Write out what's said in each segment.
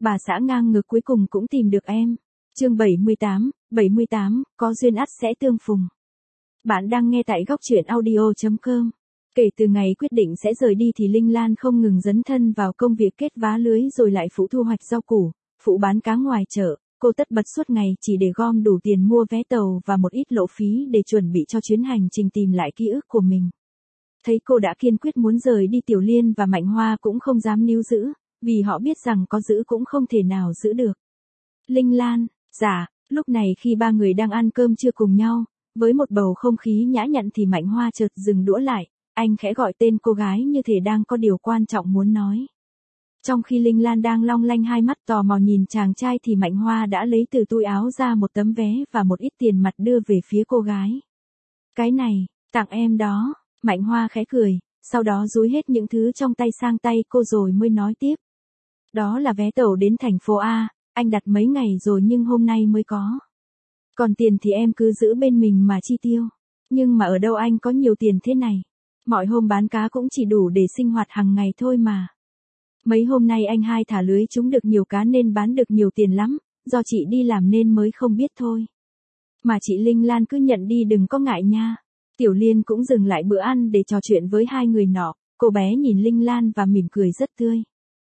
Bà xã ngang ngược cuối cùng cũng tìm được em. Chương 78, có duyên ắt sẽ tương phùng. Bạn đang nghe tại góc truyện audio.com. Kể từ ngày quyết định sẽ rời đi thì Linh Lan không ngừng dấn thân vào công việc kết vá lưới rồi lại phụ thu hoạch rau củ, phụ bán cá ngoài chợ. Cô tất bật suốt ngày chỉ để gom đủ tiền mua vé tàu và một ít lộ phí để chuẩn bị cho chuyến hành trình tìm lại ký ức của mình. Thấy cô đã kiên quyết muốn rời đi, Tiểu Liên và Mạnh Hoa cũng không dám níu giữ, vì họ biết rằng có giữ cũng không thể nào giữ được. Linh Lan, dạ, lúc này khi ba người đang ăn cơm trưa cùng nhau, với một bầu không khí nhã nhặn thì Mạnh Hoa chợt dừng đũa lại, anh khẽ gọi tên cô gái như thể đang có điều quan trọng muốn nói. Trong khi Linh Lan đang long lanh hai mắt tò mò nhìn chàng trai thì Mạnh Hoa đã lấy từ túi áo ra một tấm vé và một ít tiền mặt đưa về phía cô gái. Cái này, tặng em đó, Mạnh Hoa khẽ cười, sau đó dúi hết những thứ trong tay sang tay cô rồi mới nói tiếp. Đó là vé tàu đến thành phố A, anh đặt mấy ngày rồi nhưng hôm nay mới có. Còn tiền thì em cứ giữ bên mình mà chi tiêu. Nhưng mà ở đâu anh có nhiều tiền thế này. Mọi hôm bán cá cũng chỉ đủ để sinh hoạt hàng ngày thôi mà. Mấy hôm nay anh hai thả lưới trúng được nhiều cá nên bán được nhiều tiền lắm, do chị đi làm nên mới không biết thôi. Mà chị Linh Lan cứ nhận đi đừng có ngại nha. Tiểu Liên cũng dừng lại bữa ăn để trò chuyện với hai người nọ, cô bé nhìn Linh Lan và mỉm cười rất tươi.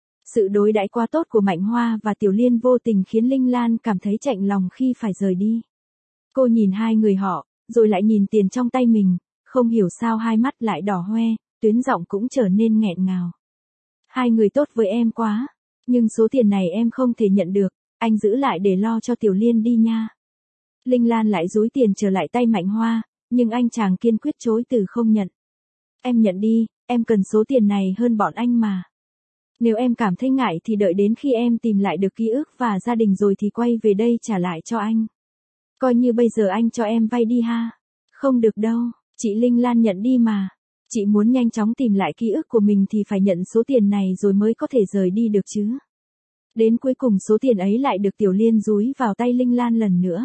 Sự đối đãi quá tốt của Mạnh Hoa và Tiểu Liên vô tình khiến Linh Lan cảm thấy chạnh lòng khi phải rời đi. Cô nhìn hai người họ, rồi lại nhìn tiền trong tay mình, không hiểu sao hai mắt lại đỏ hoe, tuyến giọng cũng trở nên nghẹn ngào. Hai người tốt với em quá, nhưng số tiền này em không thể nhận được, anh giữ lại để lo cho Tiểu Liên đi nha. Linh Lan lại dúi tiền trở lại tay Mạnh Hoa, nhưng anh chàng kiên quyết chối từ không nhận. Em nhận đi, em cần số tiền này hơn bọn anh mà. Nếu em cảm thấy ngại thì đợi đến khi em tìm lại được ký ức và gia đình rồi thì quay về đây trả lại cho anh. Coi như bây giờ anh cho em vay đi ha. Không được đâu, chị Linh Lan nhận đi mà. Chị muốn nhanh chóng tìm lại ký ức của mình thì phải nhận số tiền này rồi mới có thể rời đi được chứ. Đến cuối cùng số tiền ấy lại được Tiểu Liên dúi vào tay Linh Lan lần nữa.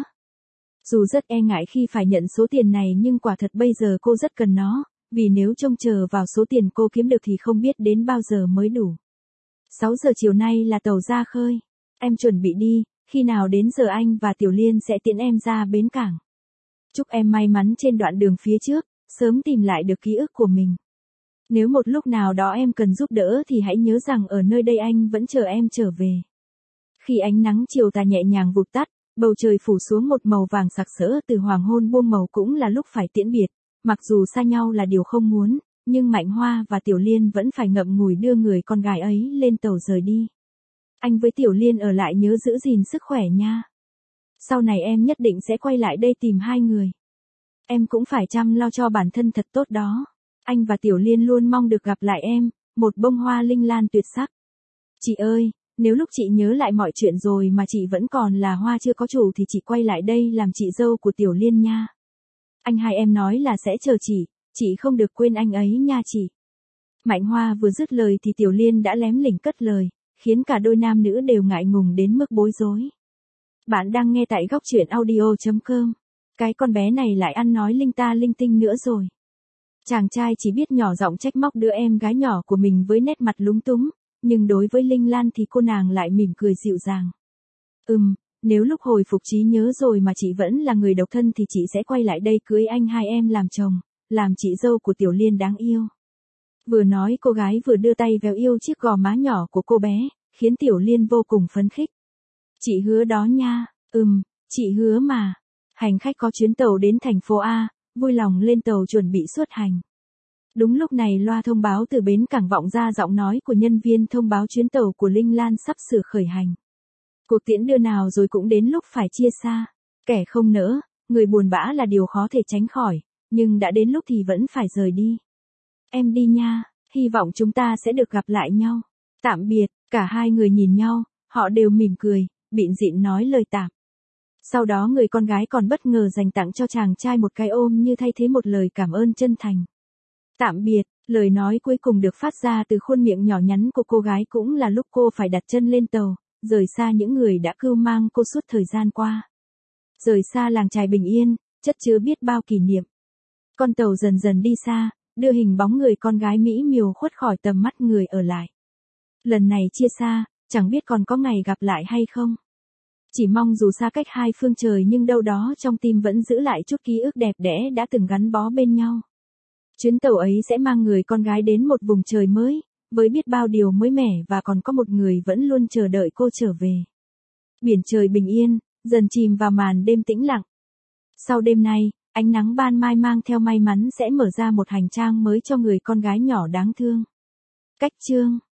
Dù rất e ngại khi phải nhận số tiền này nhưng quả thật bây giờ cô rất cần nó, vì nếu trông chờ vào số tiền cô kiếm được thì không biết đến bao giờ mới đủ. 6 giờ chiều nay là tàu ra khơi. Em chuẩn bị đi, khi nào đến giờ anh và Tiểu Liên sẽ tiễn em ra bến cảng. Chúc em may mắn trên đoạn đường phía trước, sớm tìm lại được ký ức của mình. Nếu một lúc nào đó em cần giúp đỡ thì hãy nhớ rằng ở nơi đây anh vẫn chờ em trở về. Khi ánh nắng chiều tà nhẹ nhàng vụt tắt, bầu trời phủ xuống một màu vàng sặc sỡ từ hoàng hôn buông màu cũng là lúc phải tiễn biệt. Mặc dù xa nhau là điều không muốn, nhưng Mạnh Hoa và Tiểu Liên vẫn phải ngậm ngùi đưa người con gái ấy lên tàu rời đi. Anh với Tiểu Liên ở lại nhớ giữ gìn sức khỏe nha. Sau này em nhất định sẽ quay lại đây tìm hai người. Em cũng phải chăm lo cho bản thân thật tốt đó. Anh và Tiểu Liên luôn mong được gặp lại em, một bông hoa Linh Lan tuyệt sắc. Chị ơi, nếu lúc chị nhớ lại mọi chuyện rồi mà chị vẫn còn là hoa chưa có chủ thì chị quay lại đây làm chị dâu của Tiểu Liên nha. Anh hai em nói là sẽ chờ chị không được quên anh ấy nha chị. Mạnh Hoa vừa dứt lời thì Tiểu Liên đã lém lỉnh cất lời, khiến cả đôi nam nữ đều ngại ngùng đến mức bối rối. Bạn đang nghe tại góc truyện audio.com. Cái con bé này lại ăn nói linh ta linh tinh nữa rồi. Chàng trai chỉ biết nhỏ giọng trách móc đứa em gái nhỏ của mình với nét mặt lúng túng, nhưng đối với Linh Lan thì cô nàng lại mỉm cười dịu dàng. Nếu lúc hồi phục trí nhớ rồi mà chị vẫn là người độc thân thì chị sẽ quay lại đây cưới anh hai em làm chồng, làm chị dâu của Tiểu Liên đáng yêu. Vừa nói cô gái vừa đưa tay véo yêu chiếc gò má nhỏ của cô bé, khiến Tiểu Liên vô cùng phấn khích. Chị hứa đó nha, chị hứa mà. Hành khách có chuyến tàu đến thành phố A, vui lòng lên tàu chuẩn bị xuất hành. Đúng lúc này loa thông báo từ bến cảng vọng ra giọng nói của nhân viên thông báo chuyến tàu của Linh Lan sắp sửa khởi hành. Cuộc tiễn đưa nào rồi cũng đến lúc phải chia xa. Kẻ không nỡ, người buồn bã là điều khó thể tránh khỏi, nhưng đã đến lúc thì vẫn phải rời đi. Em đi nha, hy vọng chúng ta sẽ được gặp lại nhau. Tạm biệt, cả hai người nhìn nhau, họ đều mỉm cười, bịn dịn nói lời tạm. Sau đó người con gái còn bất ngờ dành tặng cho chàng trai một cái ôm như thay thế một lời cảm ơn chân thành. Tạm biệt, lời nói cuối cùng được phát ra từ khuôn miệng nhỏ nhắn của cô gái cũng là lúc cô phải đặt chân lên tàu, rời xa những người đã cưu mang cô suốt thời gian qua. Rời xa làng chài bình yên, chất chứa biết bao kỷ niệm. Con tàu dần dần đi xa, đưa hình bóng người con gái mỹ miều khuất khỏi tầm mắt người ở lại. Lần này chia xa, chẳng biết còn có ngày gặp lại hay không. Chỉ mong dù xa cách hai phương trời nhưng đâu đó trong tim vẫn giữ lại chút ký ức đẹp đẽ đã từng gắn bó bên nhau. Chuyến tàu ấy sẽ mang người con gái đến một vùng trời mới, với biết bao điều mới mẻ và còn có một người vẫn luôn chờ đợi cô trở về. Biển trời bình yên, dần chìm vào màn đêm tĩnh lặng. Sau đêm nay, ánh nắng ban mai mang theo may mắn sẽ mở ra một hành trang mới cho người con gái nhỏ đáng thương. Cách chương